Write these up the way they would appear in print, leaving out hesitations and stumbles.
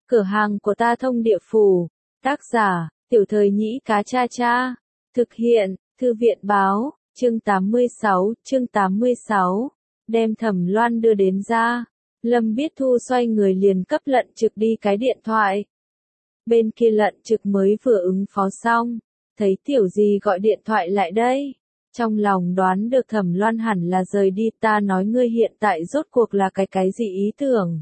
Cửa hàng của ta thông địa phủ. Tác giả, Tiểu Thời Nhĩ Cá Cha Cha. Thực hiện, Thư viện báo, chương 86. Đem Thẩm Loan đưa đến ra. Lâm Biết Thu xoay người liền cấp Lận Trực đi cái điện thoại. Bên kia Lận Trực mới vừa ứng phó xong, thấy Tiểu Gì gọi điện thoại lại đây. Trong lòng đoán được Thẩm Loan hẳn là rời đi, ta nói ngươi hiện tại rốt cuộc là cái gì ý tưởng.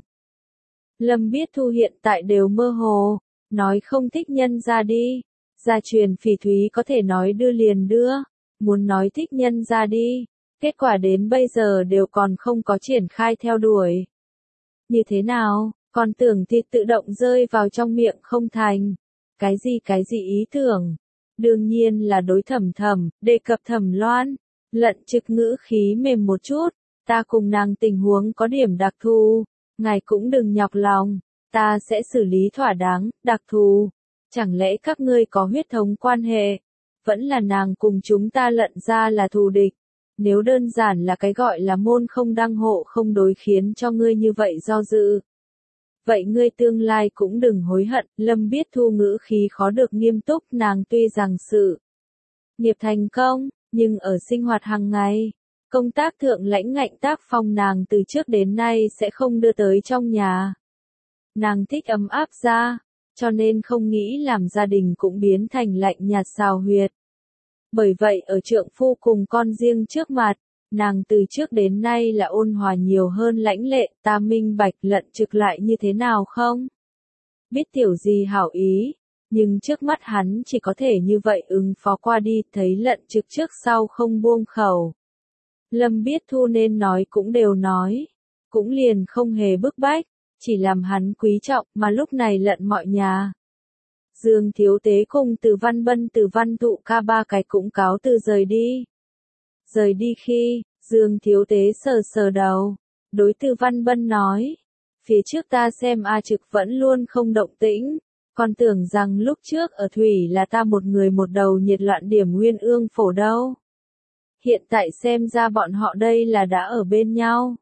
Lâm Biết Thu hiện tại đều mơ hồ, nói không thích nhân ra đi. Gia truyền Phỉ Thúy có thể nói đưa liền đưa, muốn nói thích nhân ra đi, kết quả đến bây giờ đều còn không có triển khai theo đuổi. Như thế nào, còn tưởng thịt tự động rơi vào trong miệng không thành. Cái gì ý tưởng? Đương nhiên là đối Thẩm, đề cập Thẩm Loan. Lận Trực ngữ khí mềm một chút, ta cùng nàng tình huống có điểm đặc thù, ngài cũng đừng nhọc lòng, ta sẽ xử lý thỏa đáng. Đặc thù? Chẳng lẽ các ngươi có huyết thống quan hệ? Vẫn là nàng cùng chúng ta Lận ra là thù địch? Nếu đơn giản là cái gọi là môn không đăng hộ không đối khiến cho ngươi như vậy do dự, vậy ngươi tương lai cũng đừng hối hận. Lâm Biết Thu ngữ khí khó được nghiêm túc, nàng tuy rằng sự nghiệp thành công, nhưng ở sinh hoạt hàng ngày, công tác thượng lãnh ngạnh tác phong nàng từ trước đến nay sẽ không đưa tới trong nhà. Nàng thích ấm áp ra, cho nên không nghĩ làm gia đình cũng biến thành lạnh nhạt xào huyệt. Bởi vậy ở trượng phu cùng con riêng trước mặt, nàng từ trước đến nay là ôn hòa nhiều hơn lãnh lệ. Ta minh bạch Lận Trực lại như thế nào không? Biết Tiểu Gì hảo ý, nhưng trước mắt hắn chỉ có thể như vậy ứng phó qua đi. Thấy Lận Trực trước sau không buông khẩu, Lâm Biết Thu nên nói cũng đều nói, cũng liền không hề bức bách, chỉ làm hắn quý trọng. Mà lúc này Lận mọi nhà, Dương Thiếu Tế cùng Từ Văn Bân Từ Văn Thụ ca ba cái cũng cáo từ rời đi. Rời đi khi, Dương Thiếu Tế sờ đầu, đối Từ Văn Bân nói, phía trước ta xem A Trực vẫn luôn không động tĩnh, còn tưởng rằng lúc trước ở thủy là ta một người một đầu nhiệt loạn điểm Nguyên Ương Phổ đâu. Hiện tại xem ra bọn họ đây là đã ở bên nhau.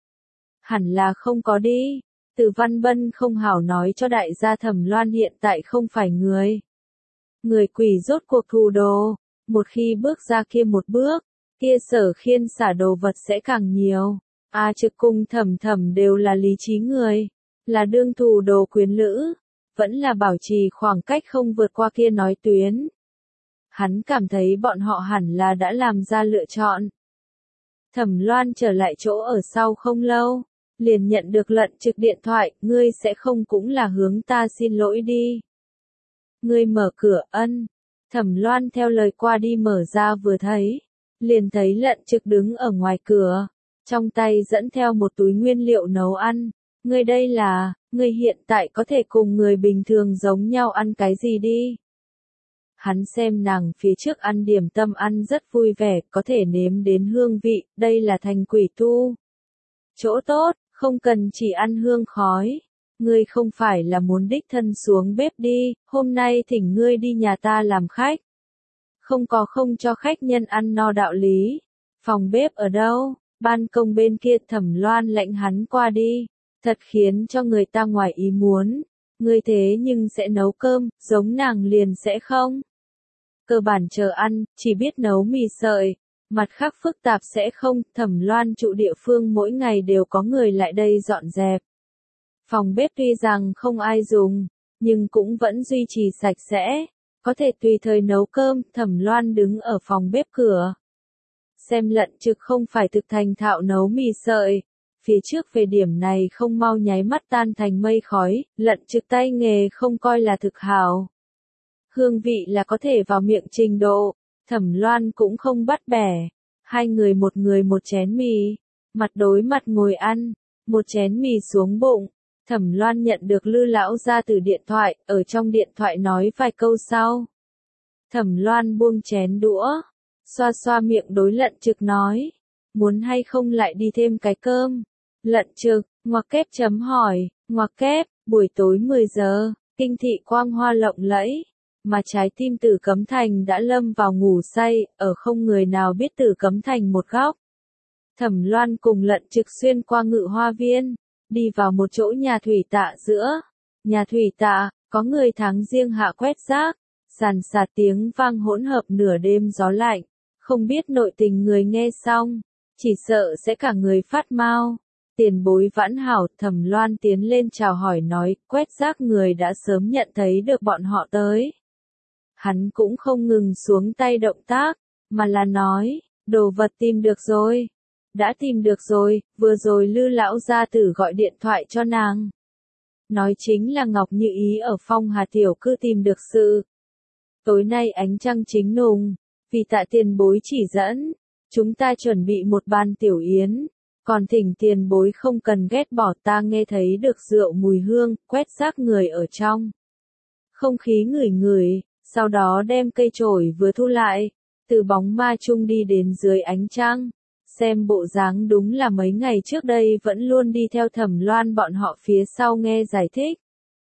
Hẳn là không có đi. Từ Văn Bân không hảo nói cho đại gia Thẩm Loan hiện tại không phải người quỷ rốt cuộc thù đồ, một khi bước ra kia một bước, kia Sở Khiên xả đồ vật sẽ càng nhiều. A Trực cùng Thẩm đều là lý trí người, là đương thù đồ quyến lữ, vẫn là bảo trì khoảng cách không vượt qua kia nói tuyến. Hắn cảm thấy bọn họ hẳn là đã làm ra lựa chọn. Thẩm Loan trở lại chỗ ở sau không lâu, liền nhận được Lận Trực điện thoại. Ngươi sẽ không cũng là hướng ta xin lỗi đi. Ngươi mở cửa. Ân. Thẩm Loan theo lời qua đi mở ra vừa thấy, liền thấy Lận Trực đứng ở ngoài cửa, trong tay dẫn theo một túi nguyên liệu nấu ăn. Ngươi đây là, ngươi hiện tại có thể cùng người bình thường giống nhau ăn cái gì đi? Hắn xem nàng phía trước ăn điểm tâm ăn rất vui vẻ, có thể nếm đến hương vị, đây là thành quỷ tu chỗ tốt, không cần chỉ ăn hương khói. Ngươi không phải là muốn đích thân xuống bếp đi, hôm nay thỉnh ngươi đi nhà ta làm khách. Không có không cho khách nhân ăn no đạo lý. Phòng bếp ở đâu? Ban công bên kia. Thẩm Loan lệnh hắn qua đi, thật khiến cho người ta ngoài ý muốn. Ngươi thế nhưng sẽ nấu cơm, giống nàng liền sẽ không. Cơ bản chờ ăn, chỉ biết nấu mì sợi, mặt khác phức tạp sẽ không. Thẩm Loan trụ địa phương mỗi ngày đều có người lại đây dọn dẹp. Phòng bếp tuy rằng không ai dùng, nhưng cũng vẫn duy trì sạch sẽ, có thể tùy thời nấu cơm. Thẩm Loan đứng ở phòng bếp cửa, xem Lận Trực không phải thực thành thạo nấu mì sợi, phía trước về điểm này không mau nháy mắt tan thành mây khói. Lận Trực tay nghề không coi là thực hảo, hương vị là có thể vào miệng trình độ. Thẩm Loan cũng không bắt bẻ, hai người một chén mì, mặt đối mặt ngồi ăn, một chén mì xuống bụng. Thẩm Loan nhận được Lư lão gia từ điện thoại, ở trong điện thoại nói vài câu sau, Thẩm Loan buông chén đũa, xoa xoa miệng đối Lận Trực nói, muốn hay không lại đi thêm cái cơm? Lận Trực, ngoặc kép chấm hỏi, ngoặc kép, buổi tối 10 giờ, kinh thị quang hoa lộng lẫy, mà trái tim Tử Cấm Thành đã lâm vào ngủ say, ở không người nào biết Tử Cấm Thành một góc. Thẩm Loan cùng Lận Trực xuyên qua Ngự Hoa Viên, đi vào một chỗ nhà thủy tạ giữa, Nhà thủy tạ, có người tháng riêng hạ quét rác, sàn sạt tiếng vang hỗn hợp nửa đêm gió lạnh, không biết nội tình người nghe xong, chỉ sợ sẽ cả người phát mau. Tiền bối Vãn Hảo, Thẩm Loan tiến lên chào hỏi nói, quét rác người đã sớm nhận thấy được bọn họ tới. Hắn cũng không ngừng xuống tay động tác, mà là nói, đồ vật tìm được rồi. Đã tìm được rồi, vừa rồi Lư lão gia tử gọi điện thoại cho nàng. Nói chính là Ngọc Như Ý ở Phong Hà tiểu cư tìm được sự. Tối nay ánh trăng chính nùng, vì tạ tiền bối chỉ dẫn, chúng ta chuẩn bị một bàn tiểu yến, còn thỉnh tiền bối không cần ghét bỏ, ta nghe thấy được rượu mùi hương, quét rác người ở trong. Không khí ngửi ngửi, sau đó đem cây chổi vừa thu lại, từ bóng ma chung đi đến dưới ánh trăng. Xem bộ dáng đúng là mấy ngày trước đây vẫn luôn đi theo Thẩm Loan bọn họ phía sau nghe giải thích.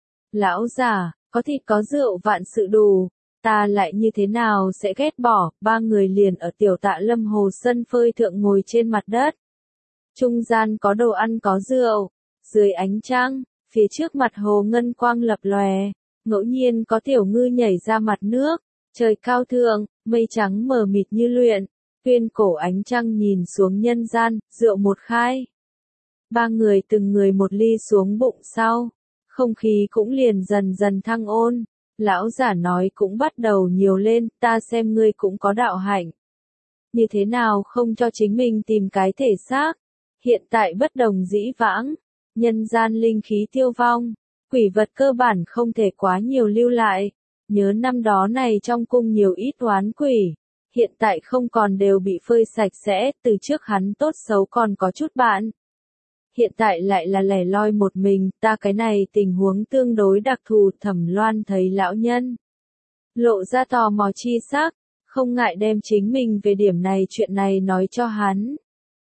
Lão già, có thịt có rượu vạn sự đủ, ta lại như thế nào sẽ ghét bỏ. Ba người liền ở tiểu Tạ Lâm hồ sân phơi thượng ngồi trên mặt đất. Trung gian có đồ ăn có rượu, dưới ánh trăng, phía trước mặt hồ ngân quang lập lòe, ngẫu nhiên có tiểu ngư nhảy ra mặt nước, trời cao thượng, mây trắng mờ mịt như luyện. Tuyên cổ ánh trăng nhìn xuống nhân gian, rượu một khai. Ba người từng người một ly xuống bụng sau, không khí cũng liền dần dần thăng ôn. Lão giả nói cũng bắt đầu nhiều lên, ta xem ngươi cũng có đạo hạnh. Như thế nào không cho chính mình tìm cái thể xác? Hiện tại bất đồng dĩ vãng, nhân gian linh khí tiêu vong, quỷ vật cơ bản không thể quá nhiều lưu lại. Nhớ năm đó này trong cung nhiều ít oán quỷ. Hiện tại không còn đều bị phơi sạch sẽ, từ trước hắn tốt xấu còn có chút bạn. Hiện tại lại là lẻ loi một mình, ta cái này tình huống tương đối đặc thù. Thẩm Loan thấy lão nhân lộ ra tò mò chi sắc, không ngại đem chính mình về điểm này chuyện này nói cho hắn.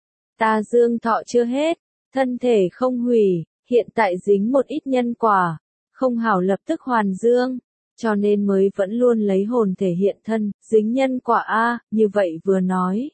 Ta dương thọ chưa hết, thân thể không hủy, hiện tại dính một ít nhân quả, không hảo lập tức hoàn dương. Cho nên mới vẫn luôn lấy hồn thể hiện thân, dính nhân quả a, như vậy vừa nói.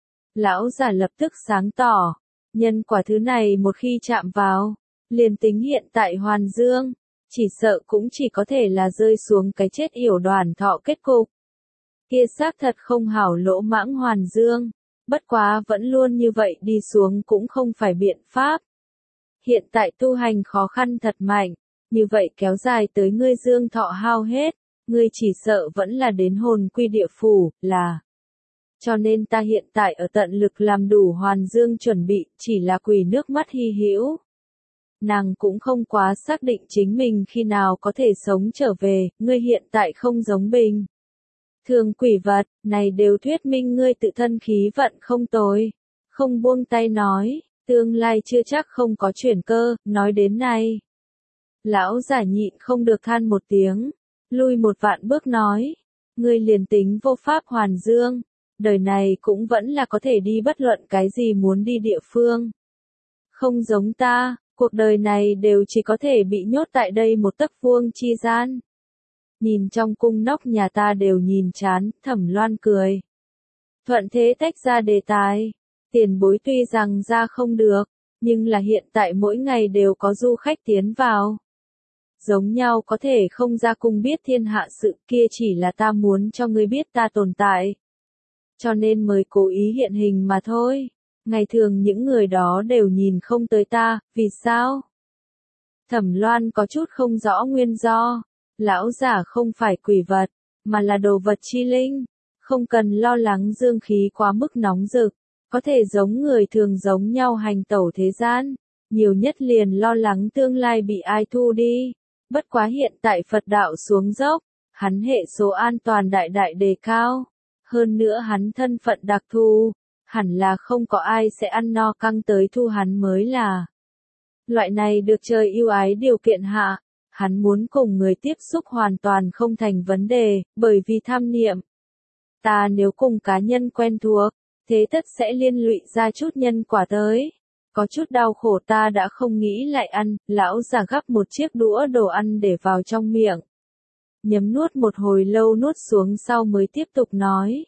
Lão giả lập tức sáng tỏ, nhân quả thứ này một khi chạm vào, liền tính hiện tại hoàn dương, chỉ sợ cũng chỉ có thể là rơi xuống cái chết yểu đoàn thọ kết cục. Kia xác thật không hảo lỗ mãng hoàn dương, bất quá vẫn luôn như vậy đi xuống cũng không phải biện pháp. Hiện tại tu hành khó khăn thật mạnh. Như vậy kéo dài tới ngươi dương thọ hao hết, ngươi chỉ sợ vẫn là đến hồn quy địa phủ, là. Cho nên ta hiện tại ở tận lực làm đủ hoàn dương chuẩn bị, chỉ là quỷ nước mắt hy hữu. Nàng cũng không quá xác định chính mình khi nào có thể sống trở về, ngươi hiện tại không giống bình. Thường quỷ vật, này đều thuyết minh ngươi tự thân khí vận không tồi. Không buông tay nói, tương lai chưa chắc không có chuyển cơ, nói đến này. Lão giả nhịn không được than một tiếng, lui một vạn bước nói, ngươi liền tính vô pháp hoàn dương, đời này cũng vẫn là có thể đi bất luận cái gì muốn đi địa phương. Không giống ta, cuộc đời này đều chỉ có thể bị nhốt tại đây một tấc vuông chi gian. Nhìn trong cung nóc nhà ta đều nhìn chán, Thẩm Loan cười. Thuận thế tách ra đề tài, tiền bối tuy rằng ra không được, nhưng là hiện tại mỗi ngày đều có du khách tiến vào. Giống nhau có thể không ra cung biết thiên hạ sự, kia chỉ là ta muốn cho ngươi biết ta tồn tại. Cho nên mới cố ý hiện hình mà thôi. Ngày thường những người đó đều nhìn không tới ta, vì sao? Thẩm Loan có chút không rõ nguyên do. Lão giả không phải quỷ vật, mà là đồ vật chi linh. Không cần lo lắng dương khí quá mức nóng rực, có thể giống người thường giống nhau hành tẩu thế gian. Nhiều nhất liền lo lắng tương lai bị ai thu đi. Bất quá hiện tại Phật đạo xuống dốc, hắn hệ số an toàn đại đại đề cao. Hơn nữa hắn thân phận đặc thù, hẳn là không có ai sẽ ăn no căng tới thu hắn mới là. Loại này được trời yêu ái điều kiện hạ, hắn muốn cùng người tiếp xúc hoàn toàn không thành vấn đề, bởi vì tham niệm. Ta nếu cùng cá nhân quen thuộc, thế tất sẽ liên lụy ra chút nhân quả tới. Có chút đau khổ ta đã không nghĩ lại ăn, lão già gắp một chiếc đũa đồ ăn để vào trong miệng. Nhấm nuốt một hồi lâu nuốt xuống sau mới tiếp tục nói.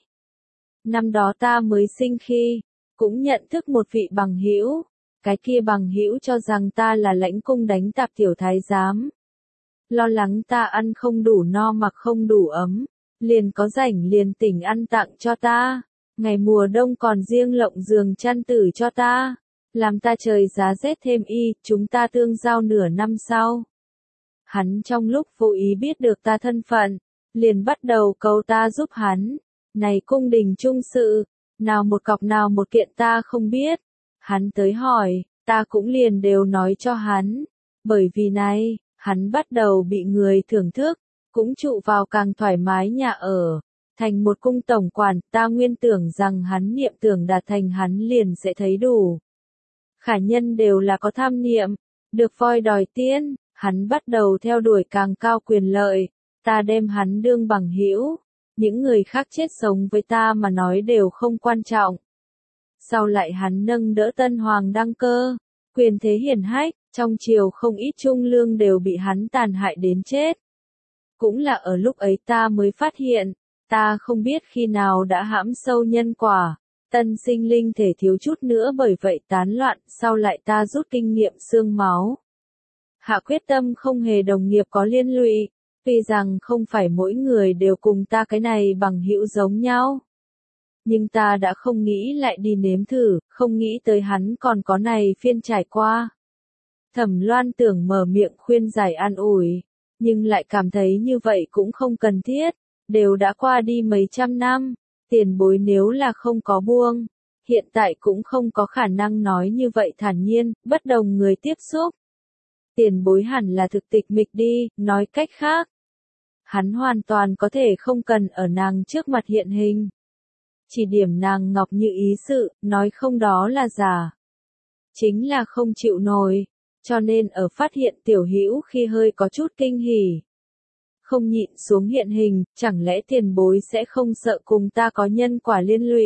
Năm đó ta mới sinh khi, cũng nhận thức một vị bằng hữu, cái kia bằng hữu cho rằng ta là lãnh cung đánh tạp tiểu thái giám. lo lắng ta ăn không đủ no mặc không đủ ấm, liền có rảnh liền tỉnh ăn tặng cho ta, ngày mùa đông còn riêng lộng giường chăn tử cho ta, làm ta trời giá rét thêm y, chúng ta tương giao nửa năm sau. Hắn trong lúc vô ý biết được ta thân phận, liền bắt đầu cầu ta giúp hắn, này cung đình trung sự, nào một cọc nào một kiện ta không biết, hắn tới hỏi, ta cũng liền đều nói cho hắn, bởi vì này, hắn bắt đầu bị người thưởng thức, cũng trụ vào càng thoải mái nhà ở, thành một cung tổng quản, ta nguyên tưởng rằng hắn niệm tưởng đạt thành hắn liền sẽ thấy đủ. Khả nhân đều là có tham niệm, được voi đòi tiên, hắn bắt đầu theo đuổi càng cao quyền lợi, ta đem hắn đương bằng hữu, những người khác chết sống với ta mà nói đều không quan trọng. Sau lại hắn nâng đỡ tân hoàng đăng cơ, quyền thế hiển hách, trong triều không ít trung lương đều bị hắn tàn hại đến chết. Cũng là ở lúc ấy ta mới phát hiện, ta không biết khi nào đã hãm sâu nhân quả, tân sinh linh thể thiếu chút nữa bởi vậy tán loạn, sau lại ta rút kinh nghiệm xương máu. Hạ quyết tâm không hề đồng nghiệp có liên lụy, tuy rằng không phải mỗi người đều cùng ta cái này bằng hữu giống nhau. Nhưng ta đã không nghĩ lại đi nếm thử, không nghĩ tới hắn còn có này phiên trải qua. Thẩm Loan tưởng mở miệng khuyên giải an ủi, nhưng lại cảm thấy như vậy cũng không cần thiết, đều đã qua đi mấy trăm năm, tiền bối nếu là không có buông, hiện tại cũng không có khả năng nói như vậy thản nhiên, bất đồng người tiếp xúc. Tiền bối hẳn là thực tịch mịch đi, nói cách khác. Hắn hoàn toàn có thể không cần ở nàng trước mặt hiện hình. Chỉ điểm nàng ngọc như ý sự, nói không đó là giả. Chính là không chịu nổi, cho nên ở phát hiện tiểu hữu khi hơi có chút kinh hỉ. Không nhịn xuống hiện hình, chẳng lẽ tiền bối sẽ không sợ cùng ta có nhân quả liên lụy.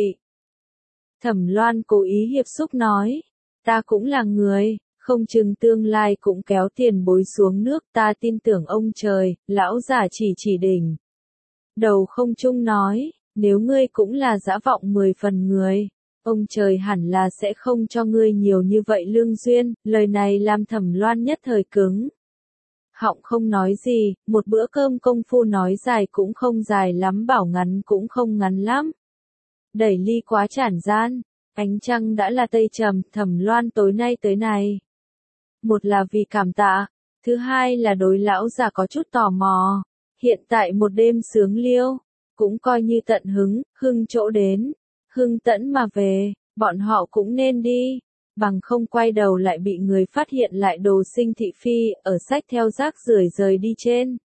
Thẩm Loan cố ý hiệp xúc nói, ta cũng là người, không chừng tương lai cũng kéo tiền bối xuống nước, ta tin tưởng ông trời, lão giả chỉ đỉnh. Đầu không trung nói, nếu ngươi cũng là dã vọng 10 phần người, ông trời hẳn là sẽ không cho ngươi nhiều như vậy lương duyên, lời này làm Thẩm Loan nhất thời cứng. Họng không nói gì, một bữa cơm công phu nói dài cũng không dài lắm bảo ngắn cũng không ngắn lắm. Đẩy ly quá chản gian, ánh trăng đã là tây trầm, Thẩm Loan tối nay tới này. Một là vì cảm tạ, thứ hai là đối lão già có chút tò mò, hiện tại một đêm sướng liêu, cũng coi như tận hưng chỗ đến, hưng tẫn mà về, bọn họ cũng nên đi, bằng không quay đầu lại bị người phát hiện lại đồ sinh thị phi, ở sách theo rác rưởi rời đi trên.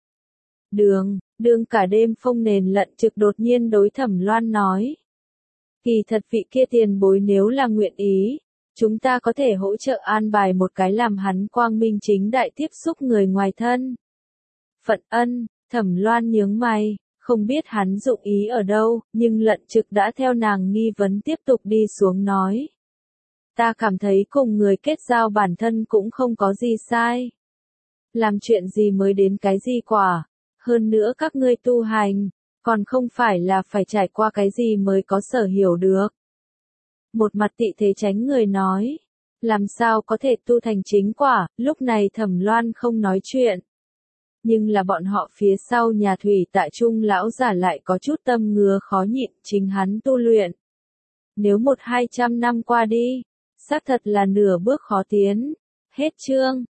Đường cả đêm phông nền lận trực đột nhiên đối Thẩm Loan nói. Kỳ thật vị kia tiền bối nếu là nguyện ý, chúng ta có thể hỗ trợ an bài một cái làm hắn quang minh chính đại tiếp xúc người ngoài thân. Phận ân, Thẩm Loan nhướng mày, không biết hắn dụng ý ở đâu, nhưng lận trực đã theo nàng nghi vấn tiếp tục đi xuống nói. Ta cảm thấy cùng người kết giao bản thân cũng không có gì sai. Làm chuyện gì mới đến cái gì quả, hơn nữa các ngươi tu hành, còn không phải là phải trải qua cái gì mới có sở hiểu được. Một mặt tị thế tránh người nói, làm sao có thể tu thành chính quả, lúc này Thẩm Loan không nói chuyện. Nhưng là bọn họ phía sau nhà thủy tại trung lão giả lại có chút tâm ngứa khó nhịn, chính hắn tu luyện. Nếu 100-200 năm qua đi, xác thật là nửa bước khó tiến. Hết chương.